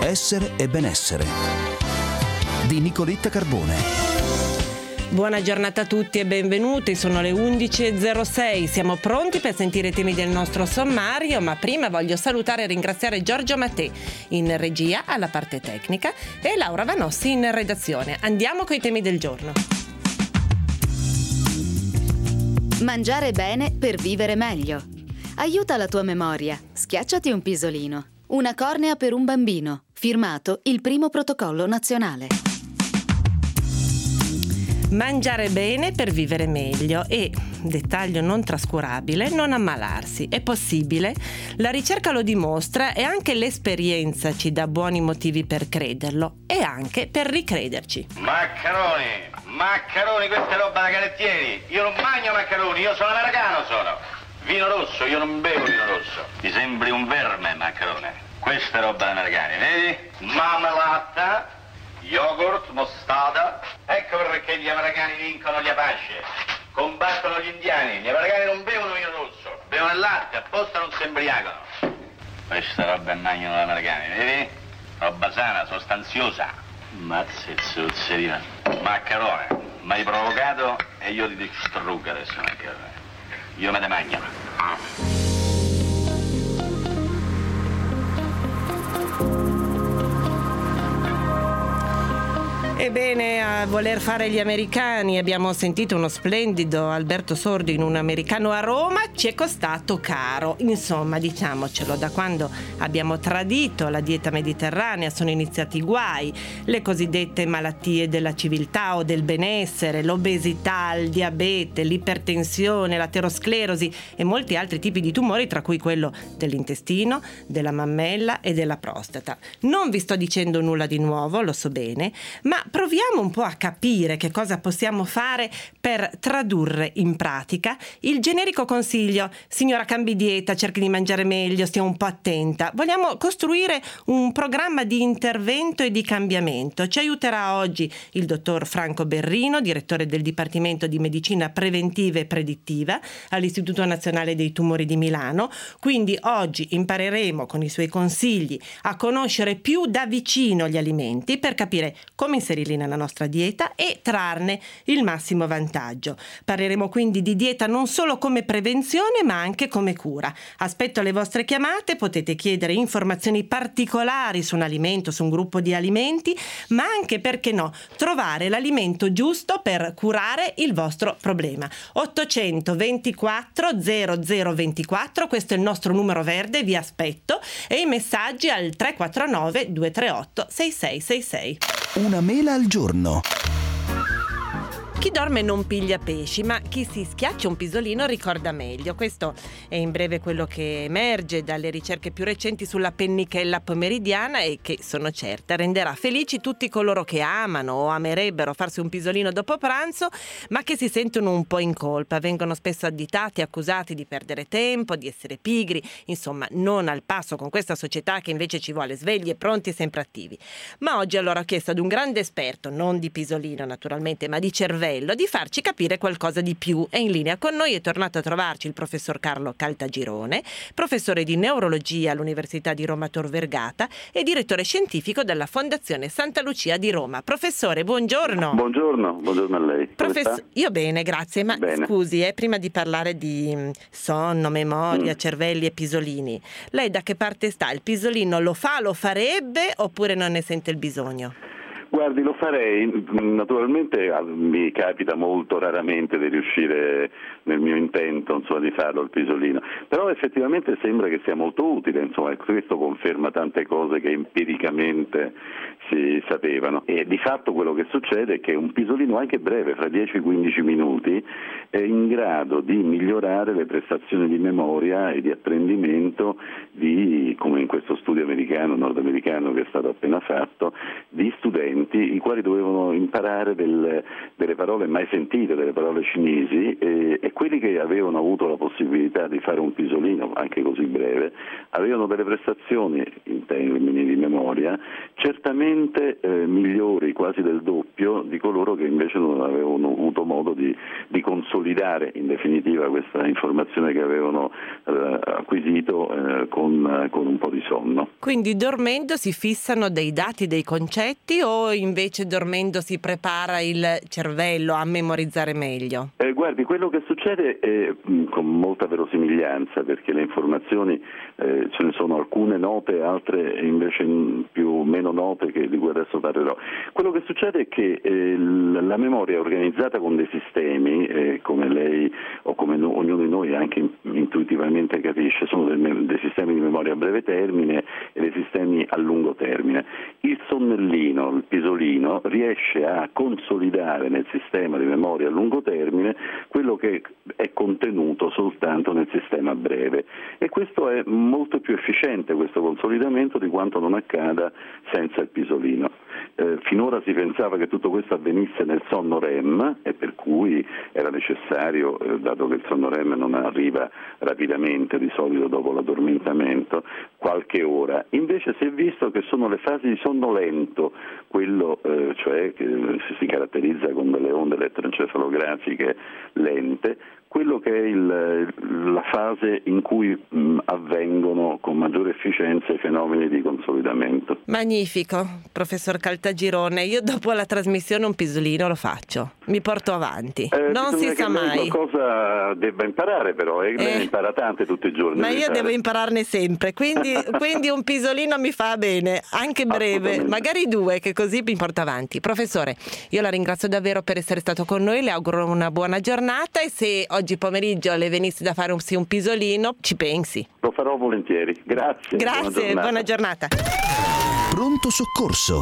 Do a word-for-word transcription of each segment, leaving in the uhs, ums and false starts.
Essere e benessere di Nicoletta Carbone. Buona giornata a tutti e benvenuti, sono le undici e zero sei, siamo pronti per sentire i temi del nostro sommario, ma prima voglio salutare e ringraziare Giorgio Mattei in regia alla parte tecnica e Laura Vanossi in redazione. Andiamo coi temi del giorno. Mangiare bene per vivere meglio. Aiuta la tua memoria, schiacciati un pisolino. Una cornea per un bambino, firmato il primo protocollo nazionale. Mangiare bene per vivere meglio e, dettaglio non trascurabile, non ammalarsi. È possibile? La ricerca lo dimostra e anche l'esperienza ci dà buoni motivi per crederlo e anche per ricrederci. Maccheroni, maccheroni, questa è roba da carettieri. Io non mangio maccheroni, io sono americano, sono. Vino rosso, io non bevo vino rosso. Ti sembri un verme, maccherone. Questa è roba da americani, vedi? Marmellata, yogurt, mostarda. Ecco perché gli americani vincono gli Apache, combattono gli indiani. Gli americani non bevono vino rosso, bevono il latte, apposta non si imbriacano. Questa roba è magno gli americani, vedi? Roba sana, sostanziosa. Mazze zozzeria. Maccherone, mi hai provocato e io ti distruggo adesso, maccherone. Io me ne mangio. Ebbene, a voler fare gli americani, abbiamo sentito uno splendido Alberto Sordi in Un americano a Roma, ci è costato caro. Insomma, diciamocelo, da quando abbiamo tradito la dieta mediterranea sono iniziati i guai, le cosiddette malattie della civiltà o del benessere, l'obesità, il diabete, l'ipertensione, l'aterosclerosi e molti altri tipi di tumori, tra cui quello dell'intestino, della mammella e della prostata. Non vi sto dicendo nulla di nuovo, lo so bene, ma proviamo un po' a capire che cosa possiamo fare per tradurre in pratica il generico consiglio: signora, cambi dieta, cerchi di mangiare meglio, stia un po' attenta. Vogliamo costruire un programma di intervento e di cambiamento. Ci aiuterà oggi il dottor Franco Berrino, direttore del Dipartimento di Medicina Preventiva e Predittiva all'Istituto Nazionale dei Tumori di Milano. Quindi oggi impareremo con i suoi consigli a conoscere più da vicino gli alimenti per capire come inserirli nella nostra dieta e trarne il massimo vantaggio. Parleremo quindi di dieta non solo come prevenzione ma anche come cura. Aspetto le vostre chiamate, potete chiedere informazioni particolari su un alimento, su un gruppo di alimenti, ma anche, perché no, trovare l'alimento giusto per curare il vostro problema. ottocento ventiquattro zero zero ventiquattro, questo è il nostro numero verde, vi aspetto, e i messaggi al tre quattro nove due tre otto sei sei sei sei. Una mela al giorno. Chi dorme non piglia pesci, ma chi si schiaccia un pisolino ricorda meglio. Questo è in breve quello che emerge dalle ricerche più recenti sulla pennichella pomeridiana e che, sono certa, renderà felici tutti coloro che amano o amerebbero farsi un pisolino dopo pranzo, ma che si sentono un po' in colpa. Vengono spesso additati, accusati di perdere tempo, di essere pigri, insomma non al passo con questa società che invece ci vuole svegli e pronti e sempre attivi. Ma oggi allora ho chiesto ad un grande esperto, non di pisolino naturalmente, ma di cervello, di farci capire qualcosa di più. E in linea con noi è tornato a trovarci il professor Carlo Caltagirone, professore di neurologia all'Università di Roma Tor Vergata e direttore scientifico della Fondazione Santa Lucia di Roma. Professore, buongiorno. Buongiorno, buongiorno a lei. Profess- io bene, grazie, ma bene. Scusi, eh, prima di parlare di sonno, memoria, mm. cervelli e pisolini, lei da che parte sta? Il pisolino lo fa, lo farebbe oppure non ne sente il bisogno? Guardi, lo farei, naturalmente mi capita molto raramente di riuscire nel mio intento, insomma, di farlo il pisolino, però effettivamente sembra che sia molto utile, insomma, questo conferma tante cose che empiricamente si sapevano, e di fatto quello che succede è che un pisolino anche breve, fra dieci quindici minuti, è in grado di migliorare le prestazioni di memoria e di apprendimento di, come in questo studio americano, nordamericano che è stato appena fatto, di studenti studenti i quali dovevano imparare del, delle parole mai sentite, delle parole cinesi, e, e quelli che avevano avuto la possibilità di fare un pisolino anche così breve avevano delle prestazioni in termini di memoria certamente eh, migliori, quasi del doppio, di coloro che invece non avevano avuto modo di, di consolidare in definitiva questa informazione che avevano eh, acquisito eh, con, con un po' di sonno. Quindi dormendo si fissano dei dati, dei concetti, o invece dormendo si prepara il cervello a memorizzare meglio? Eh, guardi, quello che succede è mh, con molta verosimiglianza, perché le informazioni eh, ce ne sono alcune note, altre invece più meno note, che, di cui adesso parlerò. Quello che succede è che eh, la memoria è organizzata con dei sistemi, eh, come lei o come no, ognuno di noi anche intuitivamente capisce, sono dei, dei sistemi di memoria a breve termine e dei sistemi a lungo termine. Il sonnellino, il pisolino, riesce a consolidare nel sistema di memoria a lungo termine quello che è contenuto soltanto nel sistema breve, e questo è molto più efficiente, questo consolidamento, di quanto non accada senza il pisolino. Eh, finora si pensava che tutto questo avvenisse nel sonno REM, e per cui era necessario, eh, dato che il sonno REM non arriva rapidamente, di solito dopo l'addormentamento, qualche ora. Invece si è visto che sono le fasi di sonno lento, quello eh, cioè che si caratterizza con delle onde elettroencefalografiche lente, quello che è il, la fase in cui mh, avvengono con maggiore efficienza i fenomeni di consolidamento. Magnifico, professor Caltagirone. Io dopo la trasmissione un pisolino lo faccio, mi porto avanti, eh, non si sa mai. Qualcosa debba imparare, però, e eh, lei impara tante tutti i giorni. Ma io devo impararne sempre, quindi, quindi un pisolino mi fa bene, anche breve, magari due, che così mi porto avanti. Professore, io la ringrazio davvero per essere stato con noi, le auguro una buona giornata, e se oggi pomeriggio le venisse da fare un, sì, un pisolino, ci pensi. Lo farò volentieri. Grazie. Grazie, buona giornata. Buona giornata. Pronto soccorso.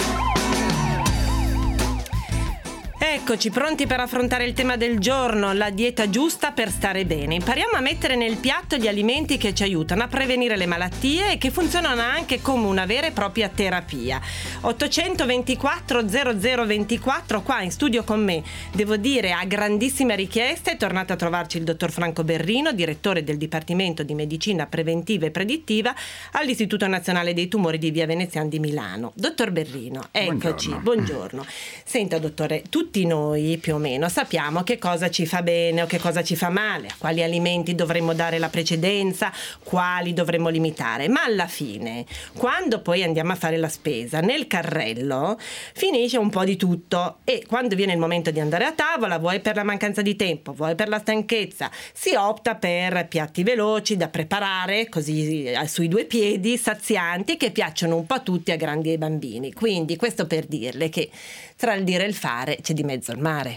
Eccoci pronti per affrontare il tema del giorno, la dieta giusta per stare bene. Impariamo a mettere nel piatto gli alimenti che ci aiutano a prevenire le malattie e che funzionano anche come una vera e propria terapia. ottocentoventiquattro zero zero ventiquattro, qua in studio con me, devo dire a grandissime richieste, è tornato a trovarci il dottor Franco Berrino, direttore del Dipartimento di Medicina Preventiva e Predittiva all'Istituto Nazionale dei Tumori di Via Veneziana di Milano. Dottor Berrino, eccoci, buongiorno. buongiorno. Senta dottore, tutti noi più o meno sappiamo che cosa ci fa bene o che cosa ci fa male, a quali alimenti dovremmo dare la precedenza, quali dovremmo limitare, ma alla fine, quando poi andiamo a fare la spesa, nel carrello finisce un po' di tutto, e quando viene il momento di andare a tavola, vuoi per la mancanza di tempo, vuoi per la stanchezza, si opta per piatti veloci da preparare così sui due piedi, sazianti, che piacciono un po' a tutti, a grandi e ai bambini. Quindi questo per dirle che tra il dire e il fare c'è di mezzo il mare.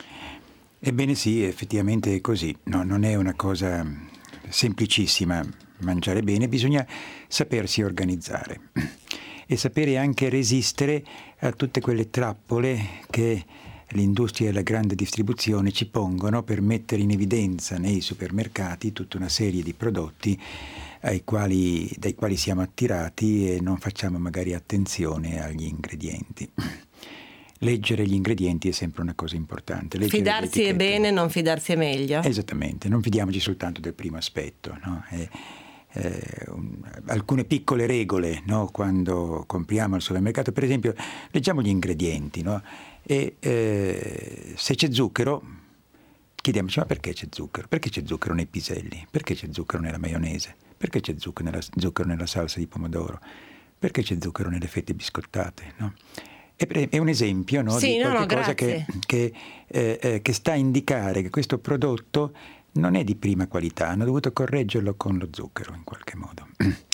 Ebbene sì, effettivamente è così. No, non è una cosa semplicissima mangiare bene, bisogna sapersi organizzare e sapere anche resistere a tutte quelle trappole che l'industria e la grande distribuzione ci pongono per mettere in evidenza nei supermercati tutta una serie di prodotti ai quali, dai quali siamo attirati e non facciamo magari attenzione agli ingredienti. Leggere gli ingredienti è sempre una cosa importante. Leggere fidarsi è bene, non fidarsi è meglio. Esattamente, non fidiamoci soltanto del primo aspetto, no? E, eh, un, alcune piccole regole, no? Quando compriamo al supermercato, per esempio, leggiamo gli ingredienti, no? E eh, se c'è zucchero, chiediamoci: ma perché c'è zucchero? Perché c'è zucchero nei piselli? Perché c'è zucchero nella maionese? Perché c'è zucchero nella, zucchero nella salsa di pomodoro? Perché c'è zucchero nelle fette biscottate, no? È un esempio, no, sì, di no, qualche no, cosa che, che, eh, eh, che sta a indicare che questo prodotto non è di prima qualità. Hanno dovuto correggerlo con lo zucchero in qualche modo.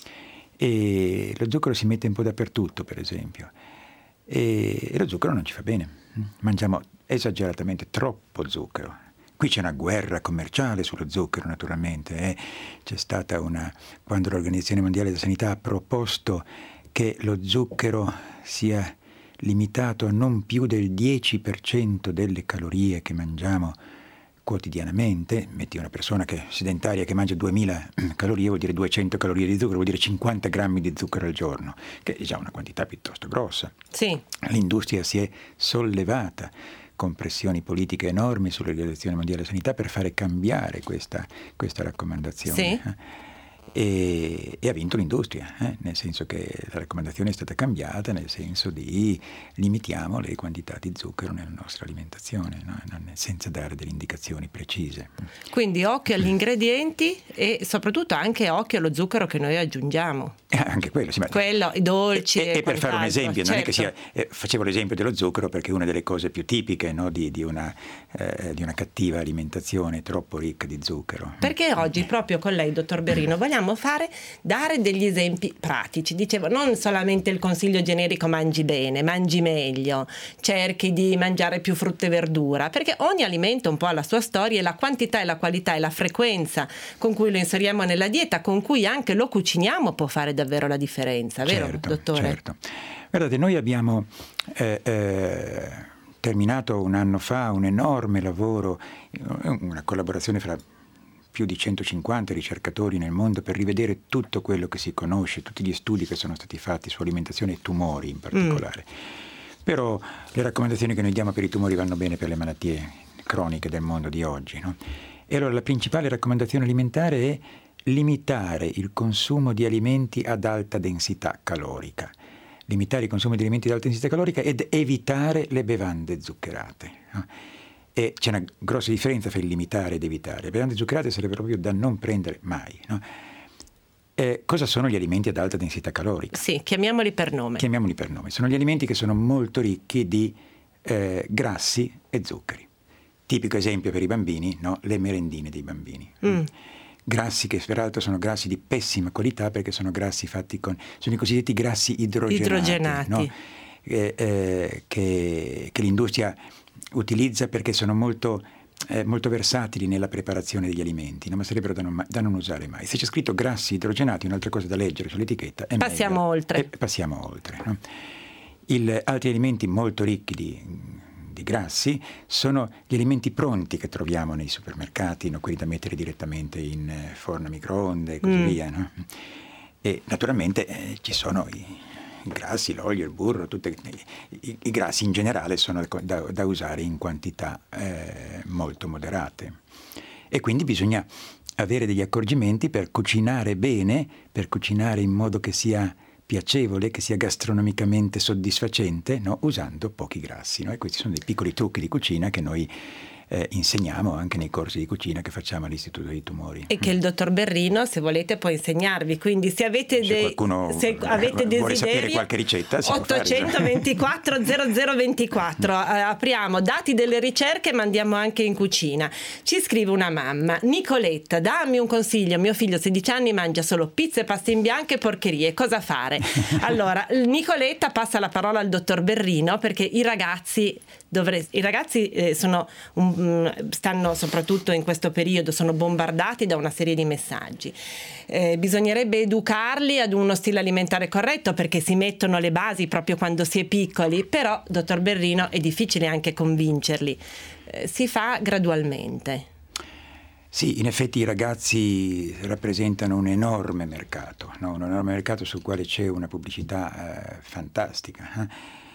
E lo zucchero si mette un po' dappertutto, per esempio, e, e lo zucchero non ci fa bene. Mangiamo esageratamente troppo zucchero. Qui c'è una guerra commerciale sullo zucchero, naturalmente. Eh. C'è stata una, quando l'Organizzazione Mondiale della Sanità ha proposto che lo zucchero sia limitato a non più del dieci per cento delle calorie che mangiamo quotidianamente, metti una persona che sedentaria che mangia duemila calorie, vuol dire duecento calorie di zucchero, vuol dire cinquanta grammi di zucchero al giorno, che è già una quantità piuttosto grossa. Sì. L'industria si è sollevata con pressioni politiche enormi sull'Organizzazione Mondiale della Sanità per fare cambiare questa, questa raccomandazione. Sì. Eh? E, e ha vinto l'industria, eh? Nel senso che la raccomandazione è stata cambiata, nel senso di limitiamo le quantità di zucchero nella nostra alimentazione, no? Non, senza dare delle indicazioni precise. Quindi occhio agli ingredienti e soprattutto anche occhio allo zucchero che noi aggiungiamo. Eh, anche quello, sì, ma quello, i dolci. E, e per fare un esempio, certo. non è che sia, eh, facevo l'esempio dello zucchero perché è una delle cose più tipiche, no? di, di, una, eh, di una cattiva alimentazione troppo ricca di zucchero. Perché oggi proprio con lei, dottor Berrino, vogliamo fare dare degli esempi pratici. Dicevo, non solamente il consiglio generico mangi bene, mangi meglio, cerchi di mangiare più frutta e verdura, perché ogni alimento un po' ha la sua storia e la quantità e la qualità e la frequenza con cui lo inseriamo nella dieta, con cui anche lo cuciniamo può fare davvero la differenza, vero, certo, dottore? Certo. Guardate, noi abbiamo eh, eh, terminato un anno fa un enorme lavoro, una collaborazione fra più di centocinquanta ricercatori nel mondo per rivedere tutto quello che si conosce, tutti gli studi che sono stati fatti su alimentazione e tumori in particolare. Mm. Però le raccomandazioni che noi diamo per i tumori vanno bene per le malattie croniche del mondo di oggi, no? E allora la principale raccomandazione alimentare è limitare il consumo di alimenti ad alta densità calorica. Limitare il consumo di alimenti ad alta densità calorica ed evitare le bevande zuccherate, no? E c'è una grossa differenza fra il limitare ed evitare. Le bevande zuccherate sarebbero proprio da non prendere mai, no? Eh, cosa sono gli alimenti ad alta densità calorica? Sì, chiamiamoli per nome. Chiamiamoli per nome. Sono gli alimenti che sono molto ricchi di eh, grassi e zuccheri. Tipico esempio per i bambini, no? Le merendine dei bambini. Mm. Grassi che peraltro sono grassi di pessima qualità perché sono grassi fatti con... sono i cosiddetti grassi idrogenati. Idrogenati. No? Eh, eh, che, che l'industria utilizza perché sono molto, eh, molto versatili nella preparazione degli alimenti, no? Ma sarebbero da non, da non usare mai. Se c'è scritto grassi idrogenati, un'altra cosa da leggere sull'etichetta è passiamo meglio. oltre. E passiamo oltre. No? Il, altri alimenti molto ricchi di, di grassi sono gli alimenti pronti che troviamo nei supermercati, no? Quelli da mettere direttamente in forno a microonde e così mm. via. No? E naturalmente eh, ci sono i i grassi, l'olio, il burro, tutte, i, i grassi in generale sono da, da usare in quantità eh, molto moderate. E quindi bisogna avere degli accorgimenti per cucinare bene, per cucinare in modo che sia piacevole, che sia gastronomicamente soddisfacente, no? Usando pochi grassi. No? E questi sono dei piccoli trucchi di cucina che noi Eh, insegniamo anche nei corsi di cucina che facciamo all'Istituto dei Tumori. E che il dottor Berrino, se volete, può insegnarvi. Quindi se avete, se dei, qualcuno se avete vuole desideri, sapere qualche ricetta, ottocentoventiquattro zero zero ventiquattro eh, apriamo dati delle ricerche, mandiamo anche in cucina. Ci scrive una mamma: Nicoletta, dammi un consiglio, mio figlio sedici anni mangia solo pizza e pasta in bianco e porcherie, cosa fare? Allora Nicoletta passa la parola al dottor Berrino, perché i ragazzi dovre- i ragazzi eh, sono un stanno soprattutto in questo periodo, sono bombardati da una serie di messaggi. Eh, bisognerebbe educarli ad uno stile alimentare corretto, perché si mettono le basi proprio quando si è piccoli, però, dottor Berrino, è difficile anche convincerli. Eh, si fa gradualmente. Sì, in effetti i ragazzi rappresentano un enorme mercato, no? Un enorme mercato sul quale c'è una pubblicità eh, fantastica. Eh?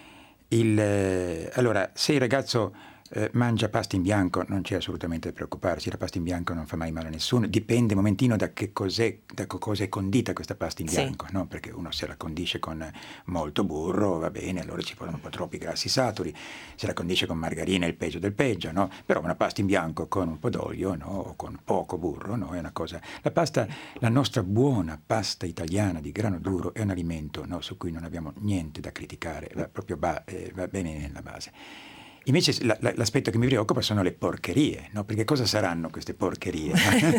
Il, eh, allora, se il ragazzo Eh, mangia pasta in bianco, non c'è assolutamente da preoccuparsi, la pasta in bianco non fa mai male a nessuno, dipende un momentino da che cos'è, da cosa è condita questa pasta in bianco, sì. No? Perché uno se la condisce con molto burro va bene, allora ci vogliono un po' troppi grassi saturi, se la condisce con margarina è il peggio del peggio, no? Però una pasta in bianco con un po' d'olio, no? O con poco burro, no? È una cosa, la pasta, la nostra buona pasta italiana di grano duro è un alimento, no? Su cui non abbiamo niente da criticare, va proprio ba- eh, va bene nella base. Invece la, la, l'aspetto che mi preoccupa sono le porcherie, no? Perché cosa saranno queste porcherie?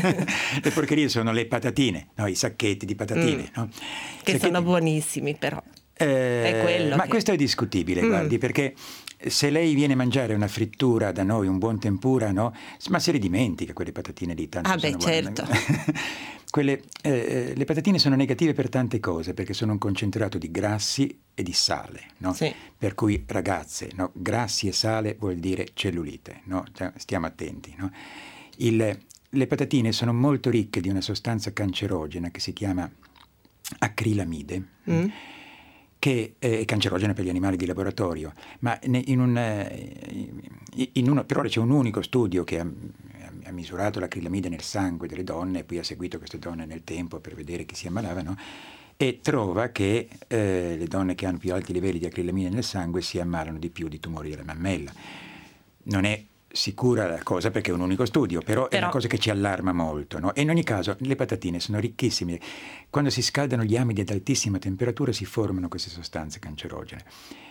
Le porcherie sono le patatine, no? I sacchetti di patatine. Mm. No? Che sacchetti... sono buonissimi però. Eh, è quello ma che... questo è discutibile, mm. guardi, perché se lei viene a mangiare una frittura da noi, un buon tempura, no? Ma se le dimentica quelle patatine lì, tanto ah sono beh, buone. certo. quelle, eh, le patatine sono negative per tante cose, perché sono un concentrato di grassi e di sale, no? Sì. Per cui ragazze, no? Grassi e sale vuol dire cellulite, no? Stiamo attenti, no? Il, le patatine sono molto ricche di una sostanza cancerogena che si chiama acrilamide, mm. che è cancerogena per gli animali di laboratorio, ma in un, in uno, per ora c'è un unico studio che ha, ha misurato l'acrilamide nel sangue delle donne e poi ha seguito queste donne nel tempo per vedere chi si ammalavano, e trova che eh, le donne che hanno più alti livelli di acrilamide nel sangue si ammalano di più di tumori della mammella. Non è sicura la cosa perché è un unico studio, però, però è una cosa che ci allarma molto, no? E in ogni caso le patatine sono ricchissime. Quando si scaldano gli amidi ad altissima temperatura si formano queste sostanze cancerogene,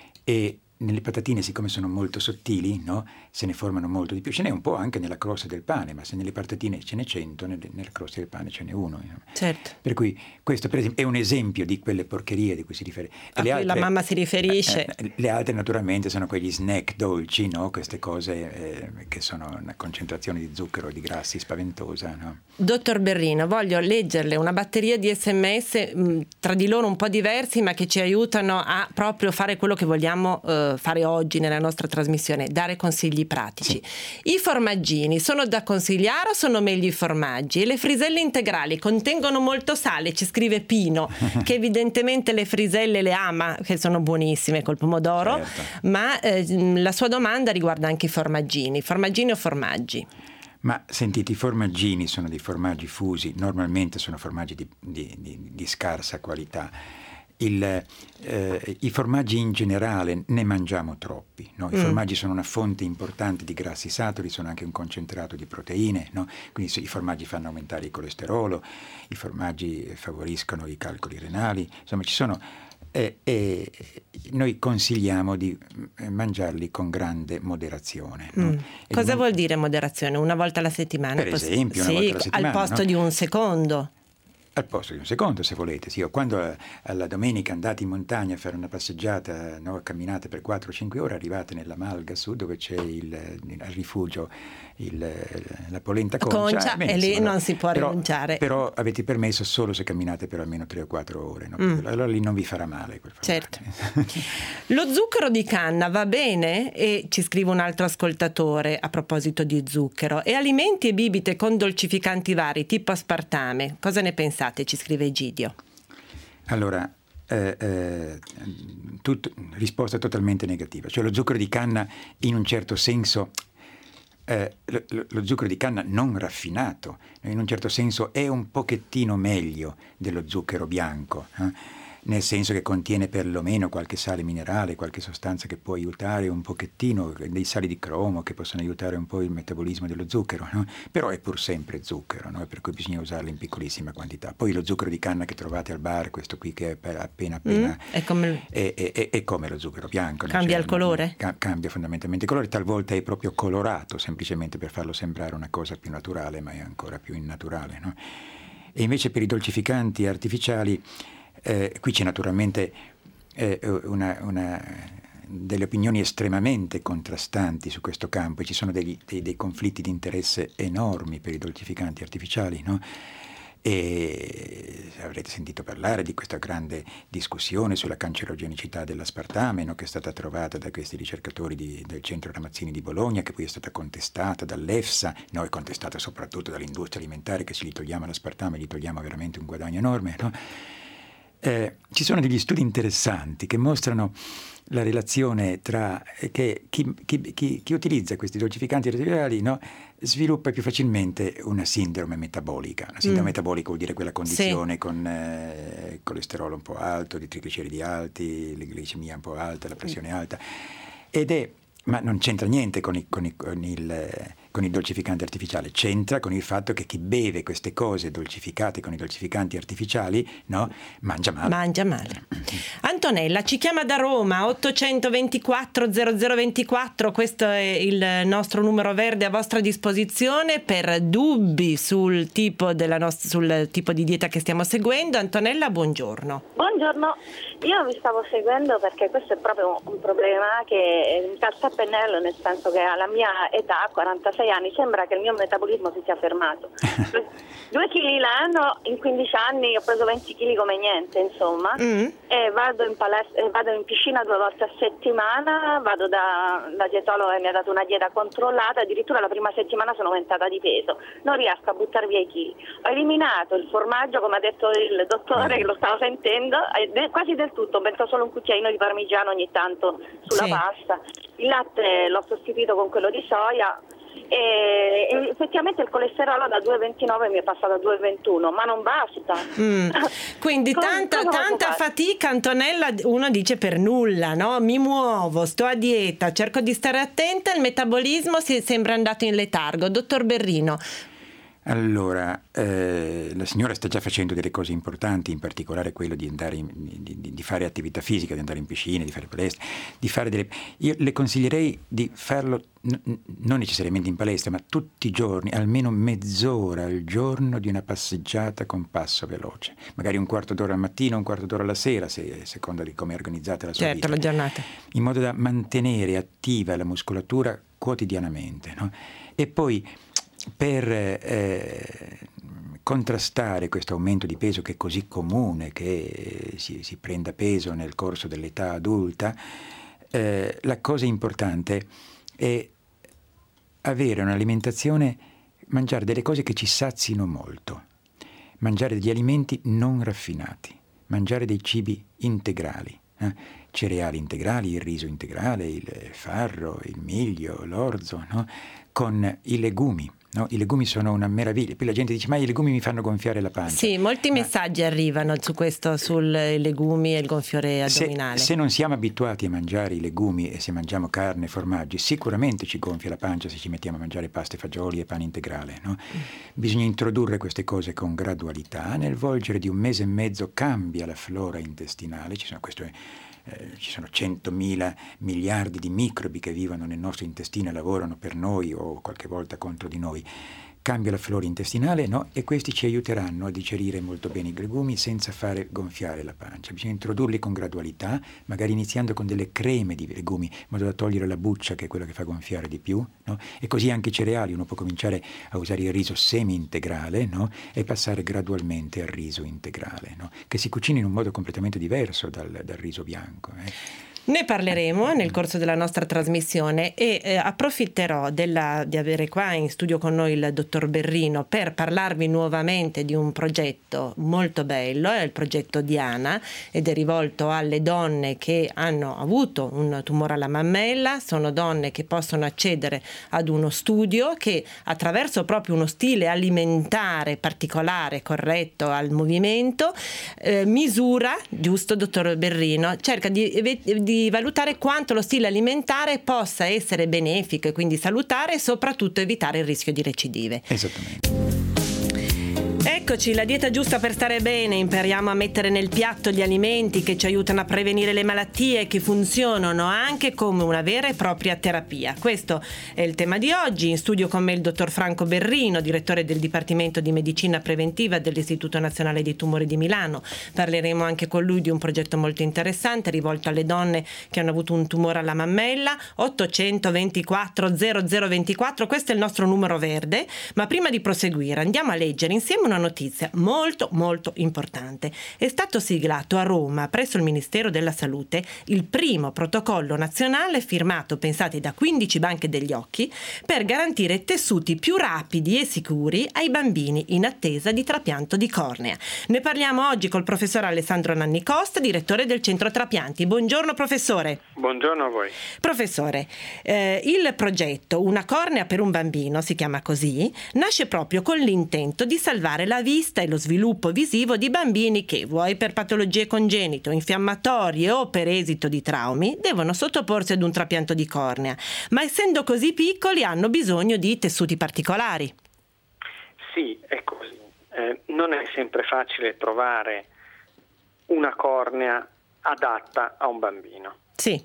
e nelle patatine, siccome sono molto sottili, no? Se ne formano molto di più. Ce n'è un po' anche nella crosta del pane, ma se nelle patatine ce n'è cento, nelle, nella crosta del pane ce n'è uno. Certo. Per cui questo, per esempio, è un esempio di quelle porcherie di cui si riferisce. A cui la mamma si riferisce. Eh, le altre naturalmente sono quegli snack dolci, no? Queste cose eh, che sono una concentrazione di zucchero e di grassi spaventosa, no? Dottor Berrino, voglio leggerle una batteria di sms mh, tra di loro un po' diversi, ma che ci aiutano a proprio fare quello che vogliamo eh, fare oggi nella nostra trasmissione, dare consigli pratici. Sì. I formaggini sono da consigliare o sono meglio i formaggi? E le friselle integrali contengono molto sale, ci scrive Pino, che evidentemente le friselle le ama, che sono buonissime col pomodoro, certo. Ma eh, la sua domanda riguarda anche i formaggini. Formaggini o formaggi? Ma sentite, i formaggini sono dei formaggi fusi, normalmente sono formaggi di, di, di, di scarsa qualità. Il, eh, i formaggi in generale ne mangiamo troppi, no? I mm. formaggi sono una fonte importante di grassi saturi, sono anche un concentrato di proteine, no? Quindi i formaggi fanno aumentare il colesterolo, i formaggi favoriscono i calcoli renali, insomma ci sono eh, eh, noi consigliamo di mangiarli con grande moderazione, no? mm. Cosa non... vuol dire moderazione? Una volta alla settimana? Per esempio, una sì, volta alla settimana, al posto no? di un secondo. Al posto di un secondo, se volete. Sì, o quando alla domenica andate in montagna a fare una passeggiata, no, camminate per quattro o cinque ore, arrivate nella Malga Sud dove c'è il, il rifugio il, la polenta concia, concia bene, e lì insomma, non si può però, rinunciare. Però avete permesso solo se camminate per almeno tre o quattro ore, no? Mm. Allora lì non vi farà male quel certo. Lo zucchero di canna va bene? E ci scrive un altro ascoltatore a proposito di zucchero. E alimenti e bibite con dolcificanti vari tipo aspartame, cosa ne pensate? Ci scrive Gidio. Allora, eh, eh, tut, risposta totalmente negativa. Cioè lo zucchero di canna in un certo senso, eh, lo, lo zucchero di canna non raffinato, in un certo senso è un pochettino meglio dello zucchero bianco, eh? Nel senso che contiene perlomeno qualche sale minerale, qualche sostanza che può aiutare un pochettino, dei sali di cromo che possono aiutare un po' il metabolismo dello zucchero, no? Però è pur sempre zucchero, no? Per cui bisogna usarlo in piccolissima quantità. Poi lo zucchero di canna che trovate al bar, questo qui che è appena appena mm, è, come... È, è, è, è come lo zucchero bianco. Cambia cioè, il colore? Ca- cambia fondamentalmente il colore, talvolta è proprio colorato, semplicemente per farlo sembrare una cosa più naturale, ma è ancora più innaturale, no? E invece per i dolcificanti artificiali, Eh, qui c'è naturalmente eh, una, una, delle opinioni estremamente contrastanti su questo campo, e ci sono degli, dei, dei conflitti di interesse enormi per i dolcificanti artificiali, no? E avrete sentito parlare di questa grande discussione sulla cancerogenicità dell'aspartame, no? Che è stata trovata da questi ricercatori di, del centro Ramazzini di Bologna, che poi è stata contestata dall'EFSA, no? E contestata soprattutto dall'industria alimentare, che se gli togliamo l'aspartame gli togliamo veramente un guadagno enorme, no? Eh, ci sono degli studi interessanti che mostrano la relazione tra che chi, chi, chi, chi utilizza questi dolcificanti artificiali, no, sviluppa più facilmente una sindrome metabolica. Una sindrome mm. metabolica vuol dire quella condizione sì. con eh, il colesterolo un po' alto, i trigliceridi alti, la glicemia un po' alta, la pressione alta, ed è ma non c'entra niente con, i, con, i, con, il, con il dolcificante artificiale, c'entra con il fatto che chi beve queste cose dolcificate con i dolcificanti artificiali, no, mangia male. Mangia male. Antonella ci chiama da Roma, ottocentoventiquattro zero zero ventiquattro, questo è il nostro numero verde a vostra disposizione per dubbi sul tipo, della nostra, sul tipo di dieta che stiamo seguendo. Antonella, buongiorno. Buongiorno, io vi stavo seguendo perché questo è proprio un problema che mi calza a pennello, nel senso che alla mia età, quarantasei sei anni sembra che il mio metabolismo si sia fermato. Due chili l'anno, in quindici anni ho preso venti chili come niente, insomma, mm. e vado in palestra, vado in piscina due volte a settimana, vado da, da dietologa e mi ha dato una dieta controllata, addirittura la prima settimana sono aumentata di peso, non riesco a buttare via i chili. Ho eliminato il formaggio, come ha detto il dottore che lo stavo sentendo, quasi del tutto, metto solo un cucchiaino di parmigiano ogni tanto sulla sì. pasta, il latte l'ho sostituito con quello di soia. E effettivamente il colesterolo da due virgola ventinove mi è passato a due virgola ventuno, ma non basta. Mm. Quindi cosa, tanta, cosa tanta fatica, Antonella, uno dice per nulla, no? Mi muovo, sto a dieta, cerco di stare attenta, il metabolismo si sembra andato in letargo. Dottor Berrino. Allora, eh, la signora sta già facendo delle cose importanti, in particolare quello di andare in, di, di fare attività fisica, di andare in piscina, di fare palestra, di fare delle... Io le consiglierei di farlo n- non necessariamente in palestra, ma tutti i giorni, almeno mezz'ora al giorno di una passeggiata con passo veloce. Magari un quarto d'ora al mattino, un quarto d'ora alla sera, se, a seconda di come è organizzata la sua certo, vita. La giornata. In modo da mantenere attiva la muscolatura quotidianamente, no? E poi per eh, contrastare questo aumento di peso che è così comune, che si, si prenda peso nel corso dell'età adulta, eh, la cosa importante è avere un'alimentazione, mangiare delle cose che ci sazino molto, mangiare degli alimenti non raffinati, mangiare dei cibi integrali, eh? cereali integrali, il riso integrale, il farro, il miglio, l'orzo, no? Con i legumi. No, i legumi sono una meraviglia. Poi la gente dice: ma i legumi mi fanno gonfiare la pancia. Sì, molti ma messaggi arrivano su questo, sui legumi e il gonfiore addominale. Se, se non siamo abituati a mangiare i legumi e se mangiamo carne e formaggi, sicuramente ci gonfia la pancia se ci mettiamo a mangiare pasta e fagioli e pane integrale, no? Mm. Bisogna introdurre queste cose con gradualità. Nel volgere di un mese e mezzo cambia la flora intestinale. Ci sono queste Eh, ci sono centomila miliardi di microbi che vivono nel nostro intestino e lavorano per noi o qualche volta contro di noi. Cambia la flora intestinale, no? E questi ci aiuteranno a digerire molto bene i legumi senza fare gonfiare la pancia. Bisogna introdurli con gradualità, magari iniziando con delle creme di legumi, in modo da togliere la buccia, che è quella che fa gonfiare di più, no? E così anche i cereali. Uno può cominciare a usare il riso semi-integrale, no? E passare gradualmente al riso integrale, no? Che si cucina in un modo completamente diverso dal, dal riso bianco. Eh. Ne parleremo nel corso della nostra trasmissione e eh, approfitterò della, di avere qua in studio con noi il dottor Berrino per parlarvi nuovamente di un progetto molto bello, è il progetto Diana ed è rivolto alle donne che hanno avuto un tumore alla mammella, sono donne che possono accedere ad uno studio che attraverso proprio uno stile alimentare particolare, corretto al movimento, eh, misura, giusto dottor Berrino, cerca di, di di valutare quanto lo stile alimentare possa essere benefico e quindi salutare e soprattutto evitare il rischio di recidive. Esattamente. Eccoci, la dieta giusta per stare bene. Impariamo a mettere nel piatto gli alimenti che ci aiutano a prevenire le malattie, che funzionano anche come una vera e propria terapia. Questo è il tema di oggi. In studio con me il dottor Franco Berrino, direttore del Dipartimento di Medicina Preventiva dell'Istituto Nazionale dei Tumori di Milano. Parleremo anche con lui di un progetto molto interessante rivolto alle donne che hanno avuto un tumore alla mammella. ottocentoventiquattro zero zero ventiquattro, questo è il nostro numero verde. Ma prima di proseguire andiamo a leggere insieme una notizia molto molto importante. È stato siglato a Roma presso il Ministero della Salute il primo protocollo nazionale firmato, pensate, da quindici banche degli occhi per garantire tessuti più rapidi e sicuri ai bambini in attesa di trapianto di cornea. Ne parliamo oggi col professor Alessandro Nanni Costa, direttore del Centro Trapianti. Buongiorno professore. Buongiorno a voi. Professore, eh, il progetto Una cornea per un bambino, si chiama così, nasce proprio con l'intento di salvare la vista e lo sviluppo visivo di bambini che, vuoi per patologie congenite o infiammatorie o per esito di traumi, devono sottoporsi ad un trapianto di cornea, ma essendo così piccoli hanno bisogno di tessuti particolari. Sì, è così. Eh, non è sempre facile trovare una cornea adatta a un bambino. Sì.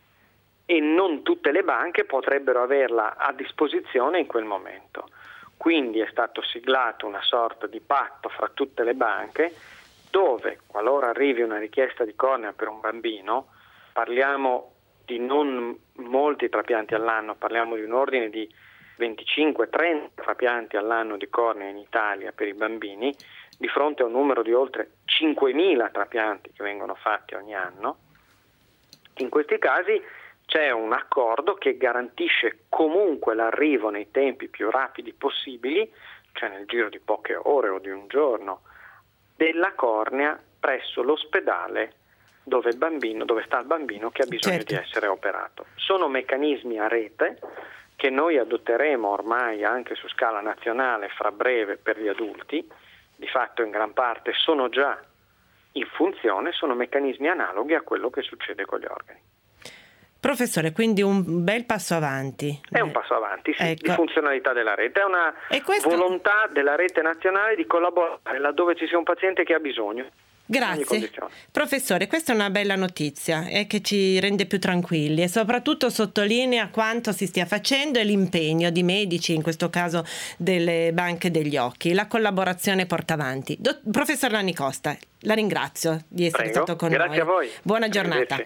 E non tutte le banche potrebbero averla a disposizione in quel momento. Quindi è stato siglato una sorta di patto fra tutte le banche dove, qualora arrivi una richiesta di cornea per un bambino, parliamo di non molti trapianti all'anno, parliamo di un ordine di venticinque trenta trapianti all'anno di cornea in Italia per i bambini, di fronte a un numero di oltre cinquemila trapianti che vengono fatti ogni anno. In questi casi c'è un accordo che garantisce comunque l'arrivo nei tempi più rapidi possibili, cioè nel giro di poche ore o di un giorno, della cornea presso l'ospedale dove, il bambino, dove sta il bambino che ha bisogno certo. di essere operato. Sono meccanismi a rete che noi adotteremo ormai anche su scala nazionale fra breve per gli adulti, di fatto in gran parte sono già in funzione, sono meccanismi analoghi a quello che succede con gli organi. Professore, quindi un bel passo avanti. È un passo avanti, sì, ecco. di funzionalità della rete. È una questo... volontà della rete nazionale di collaborare laddove ci sia un paziente che ha bisogno. Grazie. Professore, questa è una bella notizia e che ci rende più tranquilli e soprattutto sottolinea quanto si stia facendo e l'impegno di medici, in questo caso delle banche degli occhi. La collaborazione porta avanti. Do- Professor Nanni Costa, la ringrazio di essere Prego. stato con Grazie noi. Grazie a voi. Buona giornata.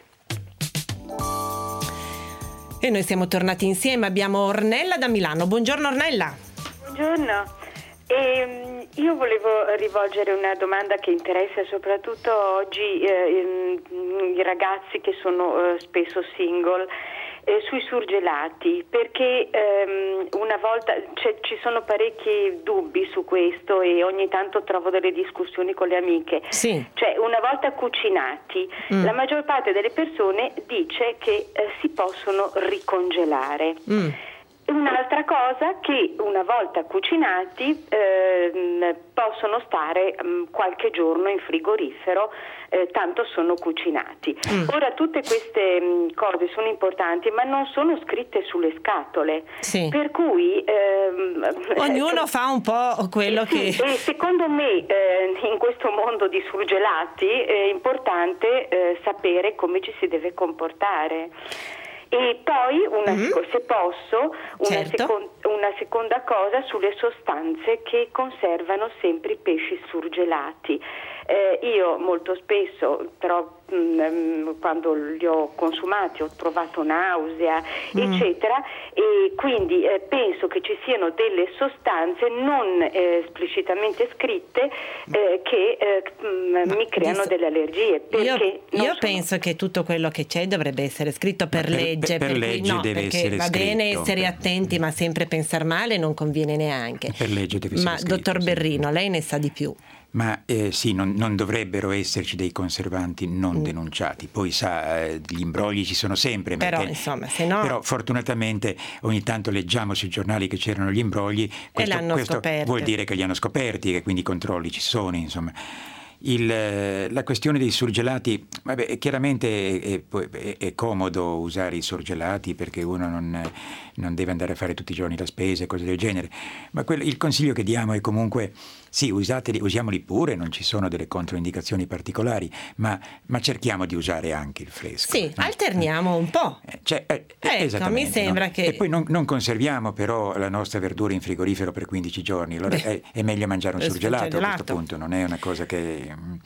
E noi siamo tornati insieme, abbiamo Ornella da Milano. Buongiorno Ornella. Buongiorno. E, io volevo rivolgere una domanda che interessa soprattutto oggi eh, i ragazzi che sono eh, spesso single, eh, sui surgelati, perché ehm, una volta cioè, ci sono parecchi dubbi su questo e ogni tanto trovo delle discussioni con le amiche. Sì. Cioè, una volta cucinati, mm. la maggior parte delle persone dice che eh, si possono ricongelare. Mm. Un'altra cosa che una volta cucinati eh, possono stare mh, qualche giorno in frigorifero, eh, tanto sono cucinati. Mm. Ora tutte queste mh, cose sono importanti, ma non sono scritte sulle scatole, sì. per cui ehm, ognuno eh, fa un po' quello sì, che... E secondo me eh, in questo mondo di surgelati è importante eh, sapere come ci si deve comportare. E poi, una, mm-hmm. se posso, una, certo. secon- una seconda cosa sulle sostanze che conservano sempre i pesci surgelati. Eh, io molto spesso, però mh, quando li ho consumati ho provato nausea, mm. eccetera, e quindi eh, penso che ci siano delle sostanze non eh, esplicitamente scritte eh, che eh, mh, mi creano delle allergie. Io, io penso che tutto quello che c'è dovrebbe essere scritto per, per legge, per, per, per legge no, deve perché essere va scritto, bene essere per... attenti, ma sempre pensare male non conviene neanche. Per legge deve ma essere scritto, dottor Berrino, sì. Lei ne sa di più. Ma eh, sì, non, non dovrebbero esserci dei conservanti non mm. denunciati. Poi sa, eh, gli imbrogli ci sono sempre. Però, perché, insomma, se no... però fortunatamente ogni tanto leggiamo sui giornali che c'erano gli imbrogli. Questo, e l'hanno questo scoperti. Vuol dire che li hanno scoperti e che quindi i controlli ci sono, insomma. Il, la questione dei surgelati, vabbè, chiaramente è, è, è comodo usare i surgelati perché uno non, non deve andare a fare tutti i giorni la spesa e cose del genere, ma quel, il consiglio che diamo è comunque sì, usateli, usiamoli pure, non ci sono delle controindicazioni particolari, ma, ma cerchiamo di usare anche il fresco. Sì, no? Alterniamo un po'. Eh, cioè, eh, ecco, mi sembra no? che... E poi non, non conserviamo però la nostra verdura in frigorifero per quindici giorni, allora è, è meglio mangiare un surgelato, surgelato a questo punto, non è una cosa che...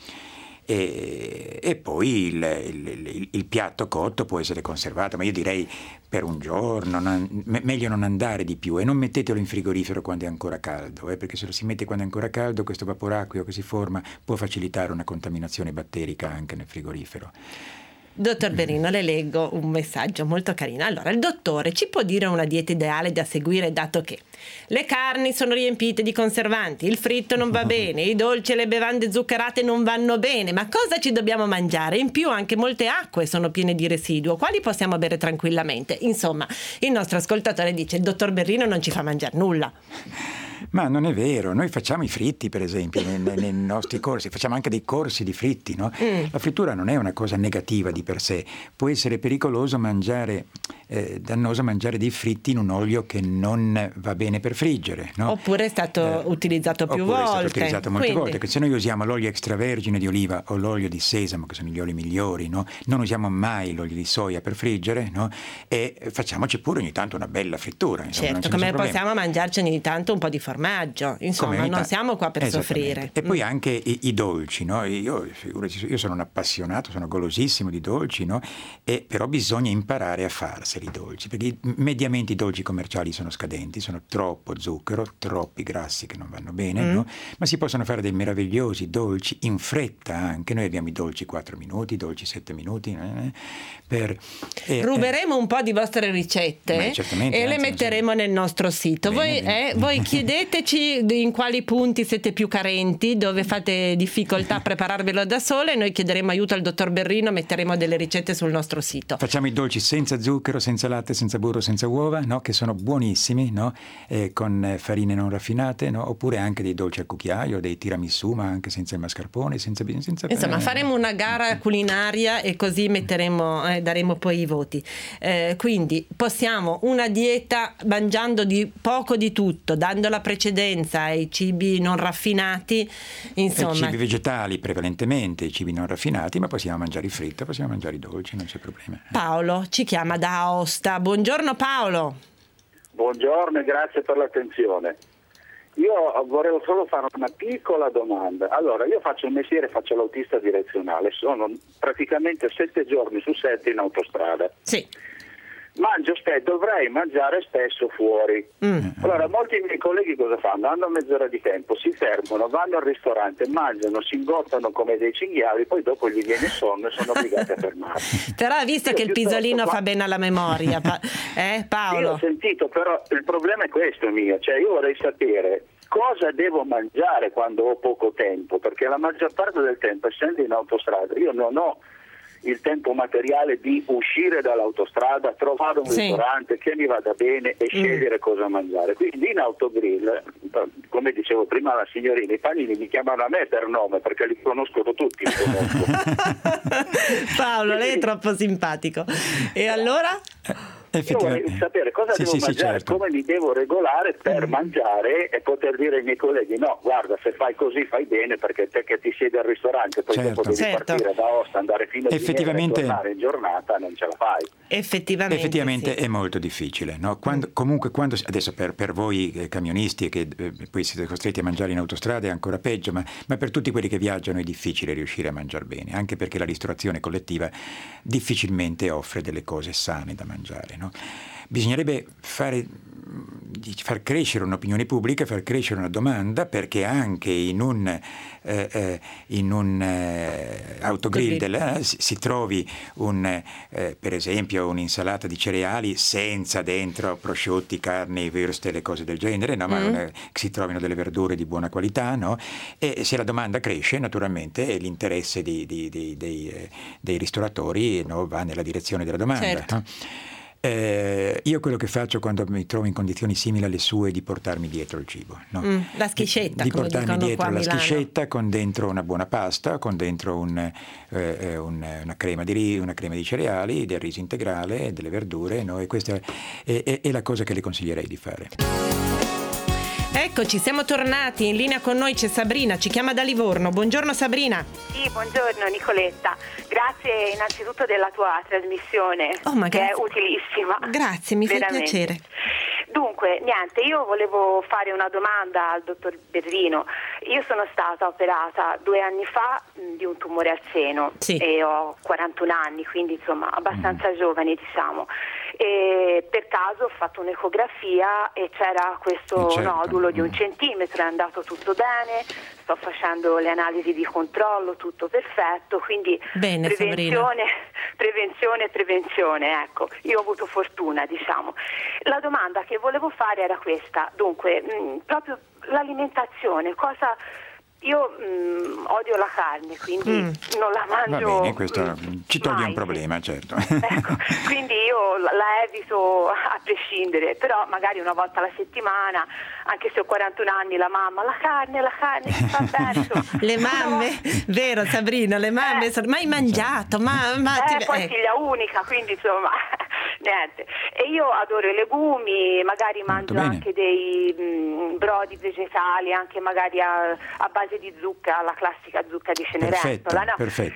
E, e poi il, il, il, il piatto cotto può essere conservato, ma io direi per un giorno, non, me, meglio non andare di più, e non mettetelo in frigorifero quando è ancora caldo, eh, perché se lo si mette quando è ancora caldo questo vapore acqueo che si forma può facilitare una contaminazione batterica anche nel frigorifero. Dottor Berrino, le leggo un messaggio molto carino. Allora, il dottore ci può dire una dieta ideale da seguire, dato che le carni sono riempite di conservanti, il fritto non va bene, i dolci e le bevande zuccherate non vanno bene, ma cosa ci dobbiamo mangiare? In più anche molte acque sono piene di residuo, quali possiamo bere tranquillamente? Insomma, il nostro ascoltatore dice: il dottor Berrino non ci fa mangiare nulla. Ma non è vero, noi facciamo i fritti per esempio nei, nei nostri corsi, facciamo anche dei corsi di fritti, no? Mm. La frittura non è una cosa negativa di per sé, può essere pericoloso mangiare, eh, dannoso mangiare dei fritti in un olio che non va bene per friggere, no? Oppure è stato eh, utilizzato più oppure volte. Oppure è stato utilizzato molte Quindi... volte, che se noi usiamo l'olio extravergine di oliva o l'olio di sesamo, che sono gli oli migliori, no? Non usiamo mai l'olio di soia per friggere, no? E facciamoci pure ogni tanto una bella frittura. Insomma, certo, come possiamo mangiarci ogni tanto un po' di formaggio. Insomma, non siamo qua per soffrire. E poi anche i, i dolci, no? Io, io sono un appassionato, sono golosissimo di dolci, no? E però bisogna imparare a farseli. essere i dolci, perché mediamente i dolci commerciali sono scadenti, sono troppo zucchero, troppi grassi che non vanno bene, mm. no? Ma si possono fare dei meravigliosi dolci in fretta anche. Noi abbiamo i dolci quattro minuti, i dolci sette minuti. Eh, per, eh, Ruberemo eh. un po' di vostre ricette Beh, e anzi, le metteremo nel nostro sito. Bene, voi, bene. Eh, voi chiedeteci in quali punti siete più carenti, dove fate difficoltà a prepararvelo da sole, e noi chiederemo aiuto al dottor Berrino, metteremo delle ricette sul nostro sito. Facciamo i dolci senza zucchero, senza latte, senza burro, senza uova, no? Che sono buonissimi, no? Eh, con farine non raffinate, no? Oppure anche dei dolci al cucchiaio, dei tiramisù, ma anche senza il mascarpone, senza, senza insomma faremo una gara culinaria e così metteremo, eh, daremo poi i voti. Eh, quindi possiamo una dieta mangiando di poco di tutto, dando la precedenza ai cibi non raffinati, insomma. I cibi vegetali prevalentemente, i cibi non raffinati, ma possiamo mangiare i fritti, possiamo mangiare i dolci, non c'è problema. Paolo ci chiama da Aosta. Buongiorno Paolo. Buongiorno e grazie per l'attenzione. Io volevo solo fare una piccola domanda. Allora, io faccio il mestiere, faccio l'autista direzionale, sono praticamente sette giorni su sette in autostrada. Sì. Mangio spesso, dovrei mangiare spesso fuori. Mm. Allora, molti miei colleghi cosa fanno? Hanno mezz'ora di tempo, si fermano, vanno al ristorante, mangiano, si ingottano come dei cinghiali, poi dopo gli viene sonno e sono obbligati a fermarsi. Però hai visto io che il pisolino qua... fa bene alla memoria, pa- eh Paolo? Io ho sentito, però il problema è questo mio, cioè io vorrei sapere cosa devo mangiare quando ho poco tempo, perché la maggior parte del tempo, essendo in autostrada, io non ho il tempo materiale di uscire dall'autostrada, trovare un sì. ristorante che mi vada bene e scegliere mm. cosa mangiare. Quindi in autogrill, come dicevo prima la signorina, i panini mi chiamano a me per nome perché li conoscono tutti. Li conosco. Paolo, lei è troppo simpatico. E allora? Io vorrei sapere cosa sì, devo sì, mangiare, sì, certo. come mi devo regolare per mm. mangiare e poter dire ai miei colleghi no, guarda, se fai così fai bene perché te che ti siedi al ristorante poi certo. dopo devi certo. partire da Aosta, andare fino a effettivamente e tornare in giornata, non ce la fai. Effettivamente, Effettivamente sì. è molto difficile, no? Quando, comunque quando adesso per, per voi eh, camionisti che eh, poi siete costretti a mangiare in autostrada è ancora peggio, ma, ma per tutti quelli che viaggiano è difficile riuscire a mangiare bene, anche perché la ristorazione collettiva difficilmente offre delle cose sane da mangiare, no? Bisognerebbe fare, far crescere un'opinione pubblica, far crescere una domanda perché anche in un, eh, eh, in un eh, autogrill della, si, si trovi un, eh, per esempio un'insalata di cereali senza dentro prosciutti, carni, würste, le cose del genere, no? Ma mm. una, che si trovino delle verdure di buona qualità, no? E se la domanda cresce naturalmente l'interesse di, di, di, dei, eh, dei ristoratori, no? Va nella direzione della domanda. Certo. No? Eh, io quello che faccio quando mi trovo in condizioni simili alle sue è di portarmi dietro il cibo, no? mm, la schiscetta, di, di come portarmi dicono dietro qua a la Milano. schiscetta con dentro una buona pasta, con dentro un, eh, un, una crema di riso, una crema di cereali, del riso integrale, delle verdure, no? E questa è, è, è la cosa che le consiglierei di fare. Eccoci, siamo tornati, in linea con noi c'è Sabrina, ci chiama da Livorno. Buongiorno Sabrina. Sì, buongiorno Nicoletta, grazie innanzitutto della tua trasmissione, oh, ma che grazie. è utilissima. Grazie, mi veramente. fa piacere. Dunque, niente, io volevo fare una domanda al dottor Berrino. Io sono stata operata due anni fa mh, di un tumore al seno sì. e ho quarantuno anni, quindi insomma abbastanza mm. giovane diciamo. E per caso ho fatto un'ecografia e c'era questo certo. nodulo di un centimetro, è andato tutto bene, sto facendo le analisi di controllo, tutto perfetto, quindi bene, prevenzione, prevenzione, prevenzione, ecco, io ho avuto fortuna, diciamo. La domanda che volevo fare era questa, dunque, mh, proprio l'alimentazione, cosa... Io mh, odio la carne, quindi mm. non la mangio. Va bene, questo mh, ci toglie mai. un problema, certo. Ecco, quindi io la, la evito a prescindere, però magari una volta alla settimana, anche se ho quarantuno anni, la mamma, la carne, la carne, si fa bene. Le mamme, vero Sabrina, le mamme, eh. sono mai mangiato, ma... ma eh, ti... poi eh. figlia unica, quindi insomma... Niente. E io adoro i legumi, magari mangio anche dei mh, brodi vegetali, anche magari a, a base di zucca, la classica zucca di Cenerentola. Perfetto, no? perfetto.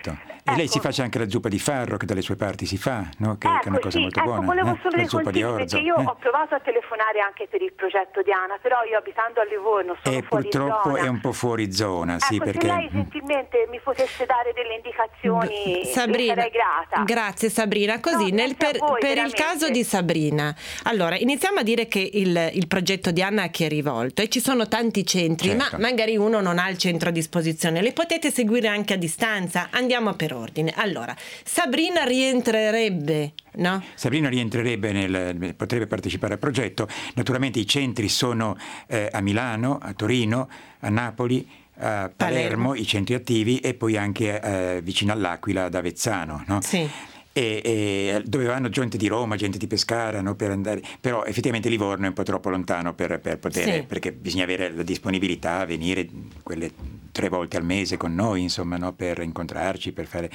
E lei si faccia anche la zuppa di farro che dalle sue parti si fa, no? Che, ecco, che è una cosa sì, molto ecco, buona. volevo eh? solo La dei zuppa di consigli, orzo. perché io eh? ho provato a telefonare anche per il progetto Diana, però io abitando a Livorno sono E fuori purtroppo zona. è un po' fuori zona, Ecco, sì, perché... se lei gentilmente mi potesse dare delle indicazioni, Sabrina, le sarei grata. Grazie Sabrina, così No, nel, per, voi, per il veramente. caso di Sabrina, allora iniziamo a dire che il, il progetto Diana a chi è rivolto, e ci sono tanti centri, Certo. ma magari uno non ha il centro a disposizione, le potete seguire anche a distanza. Andiamo per ordine. Allora, Sabrina rientrerebbe, no? Sabrina rientrerebbe nel, potrebbe partecipare al progetto. Naturalmente i centri sono eh, a Milano, a Torino, a Napoli, a Palermo, Palermo. i centri attivi, e poi anche eh, vicino all'Aquila, ad Avezzano, no? Sì. E, e dove vanno gente di Roma, gente di Pescara, no? Per andare, però effettivamente Livorno è un po' troppo lontano per, per poter, Sì. perché bisogna avere la disponibilità a venire quelle tre volte al mese con noi, insomma, no? Per incontrarci, per fare...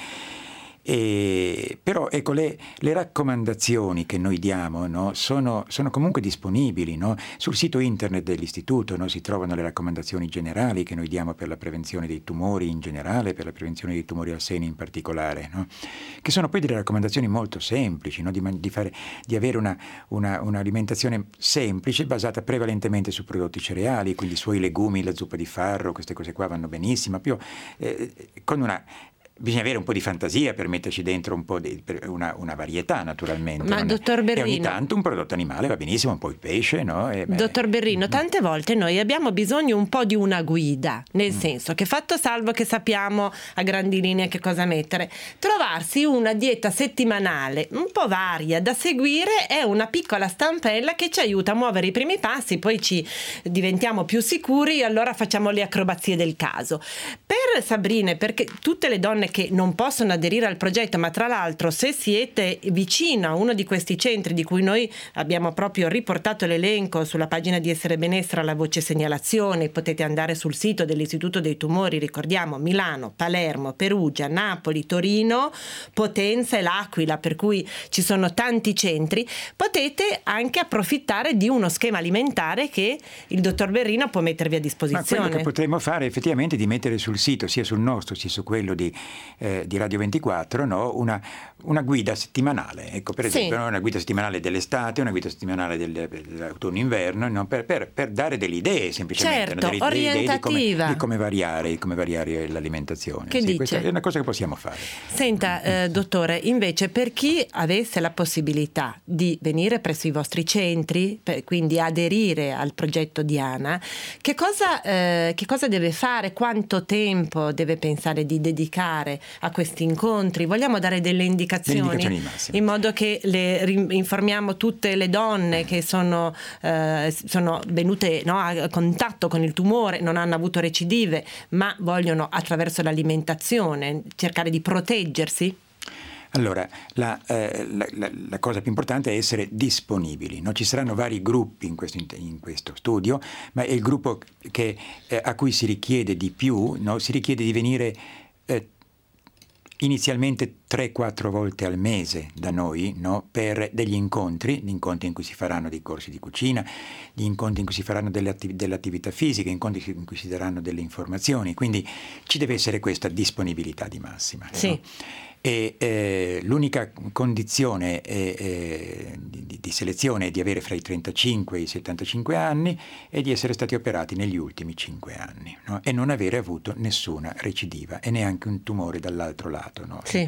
E, però ecco, le, le raccomandazioni che noi diamo, no, sono, sono comunque disponibili, no? Sul sito internet dell'istituto, no, si trovano le raccomandazioni generali che noi diamo per la prevenzione dei tumori in generale, per la prevenzione dei tumori al seno in particolare, no? Che sono poi delle raccomandazioni molto semplici, no? di, di, fare, di avere una, una, un'alimentazione semplice basata prevalentemente su prodotti cereali, quindi i suoi legumi, la zuppa di farro, queste cose qua vanno benissimo, più, eh, con una... Bisogna avere un po' di fantasia per metterci dentro un po' di una, una varietà, naturalmente. Ma non- dottor Berrino, e ogni tanto un prodotto animale va benissimo, un po' il pesce, no? E, beh, Dottor Berrino, tante volte noi abbiamo bisogno un po' di una guida, nel Mm. senso che, fatto salvo che sappiamo a grandi linee che cosa mettere, trovarsi una dieta settimanale un po' varia da seguire è una piccola stampella che ci aiuta a muovere i primi passi, poi ci diventiamo più sicuri e allora facciamo le acrobazie del caso. Per Sabrina, perché tutte le donne che non possono aderire al progetto, ma tra l'altro se siete vicino a uno di questi centri di cui noi abbiamo proprio riportato l'elenco sulla pagina di Essere Benessere alla voce segnalazione, potete andare sul sito dell'Istituto dei Tumori, ricordiamo Milano, Palermo, Perugia, Napoli, Torino, Potenza e l'Aquila, per cui ci sono tanti centri, potete anche approfittare di uno schema alimentare che il dottor Berrino può mettervi a Ma disposizione. quello che potremmo fare effettivamente è di mettere sul sito, sia sul nostro sia su quello di, eh, di Radio ventiquattro, no? una, una guida settimanale, ecco, per Sì. esempio, no? Una guida settimanale dell'estate, una guida settimanale del, dell'autunno-inverno, no? per, per, per dare delle idee semplicemente, Certo, no? delle, delle idee di come, orientativa. di come variare, di come variare l'alimentazione. Che Sì, dice? questa è una cosa che possiamo fare. Senta, eh, dottore, invece per chi avesse la possibilità di venire presso i vostri centri, per- quindi aderire al progetto Diana, che cosa, eh, che cosa deve fare? Quanto tempo deve pensare di dedicare a questi incontri? Vogliamo dare delle indicazioni, Le indicazioni di massima. in modo che le ri- informiamo tutte le donne che sono, eh, sono venute, no, a contatto con il tumore, non hanno avuto recidive, ma vogliono attraverso l'alimentazione cercare di proteggersi? Allora, la, eh, la, la, la cosa più importante è essere disponibili, no? Ci saranno vari gruppi in questo, in questo studio, ma è il gruppo che, eh, a cui si richiede di più, no? Si richiede di venire eh, inizialmente tre quattro volte al mese da noi, no? Per degli incontri, gli incontri in cui si faranno dei corsi di cucina, gli incontri in cui si faranno delle, attiv- delle attività fisiche, incontri in cui si daranno delle informazioni, quindi ci deve essere questa disponibilità di massima. Sì. No? E eh, l'unica condizione eh, eh, di, di selezione è di avere fra i trentacinque e i settantacinque anni e di essere stati operati negli ultimi cinque anni, no? E non avere avuto nessuna recidiva e neanche un tumore dall'altro lato, no? Sì.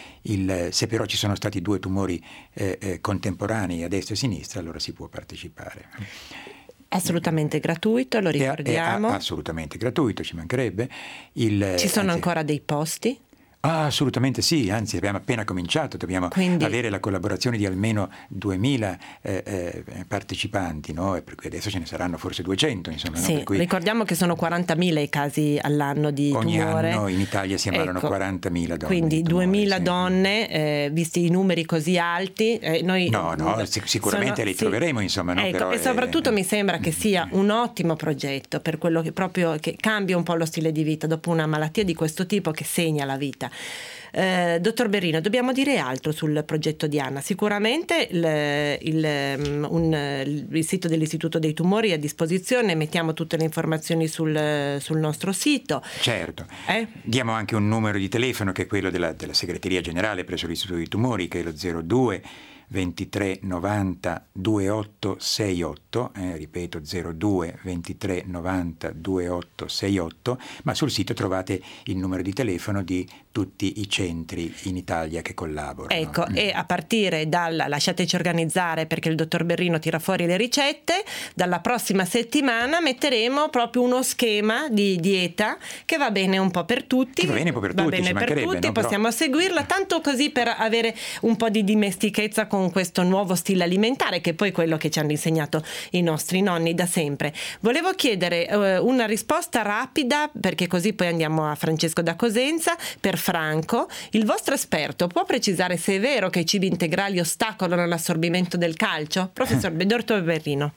Il, se però ci sono stati due tumori eh, eh, contemporanei a destra e a sinistra, allora si può partecipare. Assolutamente gratuito, lo È, è ricordiamo. a- assolutamente gratuito, ci mancherebbe. Il, Ci sono anzi, ancora dei posti? Ah, assolutamente sì, anzi abbiamo appena cominciato, dobbiamo Quindi- avere la collaborazione di almeno duemila eh, eh, partecipanti, no? E per cui adesso ce ne saranno forse duecento, insomma. No? Sì, Per cui ricordiamo che sono quarantamila i casi all'anno di ogni tumore. anno in Italia si ammalano Ecco, quarantamila donne. Quindi di tumore, duemila sì. donne, eh, visti i numeri così alti, eh, noi No, no, sic- sicuramente sono- li sì. troveremo, insomma. No? Ecco, Però, e soprattutto eh, mi sembra che sia un ottimo progetto per quello che proprio che cambia un po' lo stile di vita dopo una malattia di questo tipo che segna la vita via. Eh, dottor Berrino, dobbiamo dire altro sul progetto Diana. Sicuramente il, il, un, il sito dell'Istituto dei Tumori è a disposizione, mettiamo tutte le informazioni sul, sul nostro sito. Certo, eh? Diamo anche un numero di telefono che è quello della, della segreteria generale presso l'Istituto dei Tumori, che è lo zero due ventitré novanta ventotto sessantotto, eh, ripeto zero due ventitré novanta ventotto sessantotto, ma sul sito trovate il numero di telefono di tutti i centri in Italia che collaborano. Ecco, mm. e a partire dalla, lasciateci organizzare perché il dottor Berrino tira fuori le ricette, dalla prossima settimana metteremo proprio uno schema di dieta che va bene un po' per tutti, che va bene un po' per va tutti, bene per tutti, no? possiamo Però... seguirla, tanto così per avere un po' di dimestichezza con questo nuovo stile alimentare che è poi quello che ci hanno insegnato i nostri nonni da sempre. Volevo chiedere uh, una risposta rapida, perché così poi andiamo a Francesco da Cosenza. Per Franco, il vostro esperto può precisare se è vero che i cibi integrali ostacolano l'assorbimento del calcio? Professor dottor Berrino.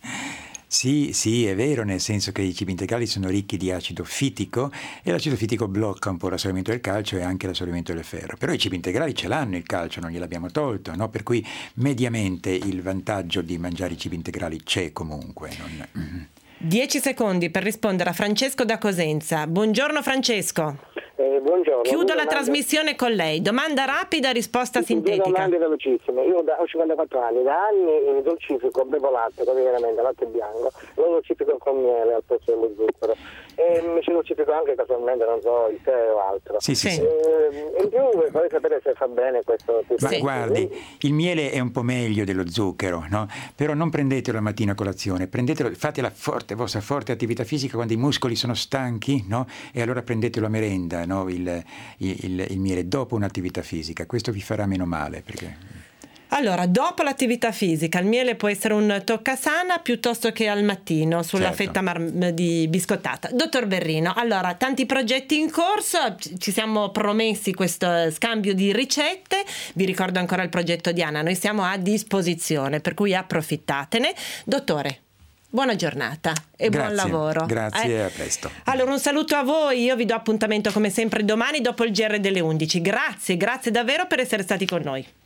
Sì, sì, è vero, nel senso che i cibi integrali sono ricchi di acido fitico e l'acido fitico blocca un po' l'assorbimento del calcio e anche l'assorbimento del ferro. Però i cibi integrali ce l'hanno il calcio, non gliel'abbiamo tolto, no? Per cui mediamente il vantaggio di mangiare i cibi integrali c'è comunque. Non... Dieci secondi per rispondere a Francesco da Cosenza. Buongiorno Francesco. Eh, buongiorno. Chiudo Due la domande... trasmissione con lei. Domanda rapida, risposta sì, sintetica. Due domande velocissime. Io da, ho cinquantaquattro anni, da anni in dolcifico, bevo latte, praticamente latte bianco, lo dolcifico con miele al posto dello zucchero. E mi ci dolcifico anche casualmente, non so, il tè o altro. Sì, sì, sì. Eh, in più vorrei sapere se fa bene questo tipo Ma di... guardi, il miele è un po' meglio dello zucchero, no? Però non prendetelo la mattina a colazione, prendetelo, fate la forte, vostra forte attività fisica quando i muscoli sono stanchi, no? E allora prendetelo a merenda, no? il, il, il miele dopo un'attività fisica, questo vi farà meno male perché... Allora, dopo l'attività fisica, il miele può essere un toccasana piuttosto che al mattino sulla certo. fetta mar- di biscottata. Dottor Berrino, allora, tanti progetti in corso, ci siamo promessi questo scambio di ricette, vi ricordo ancora il progetto Diana, noi siamo a disposizione, per cui approfittatene. Dottore, buona giornata e grazie, buon lavoro. Grazie, eh? a presto. Allora, un saluto a voi, io vi do appuntamento come sempre domani dopo il G R delle undici. Grazie, grazie davvero per essere stati con noi.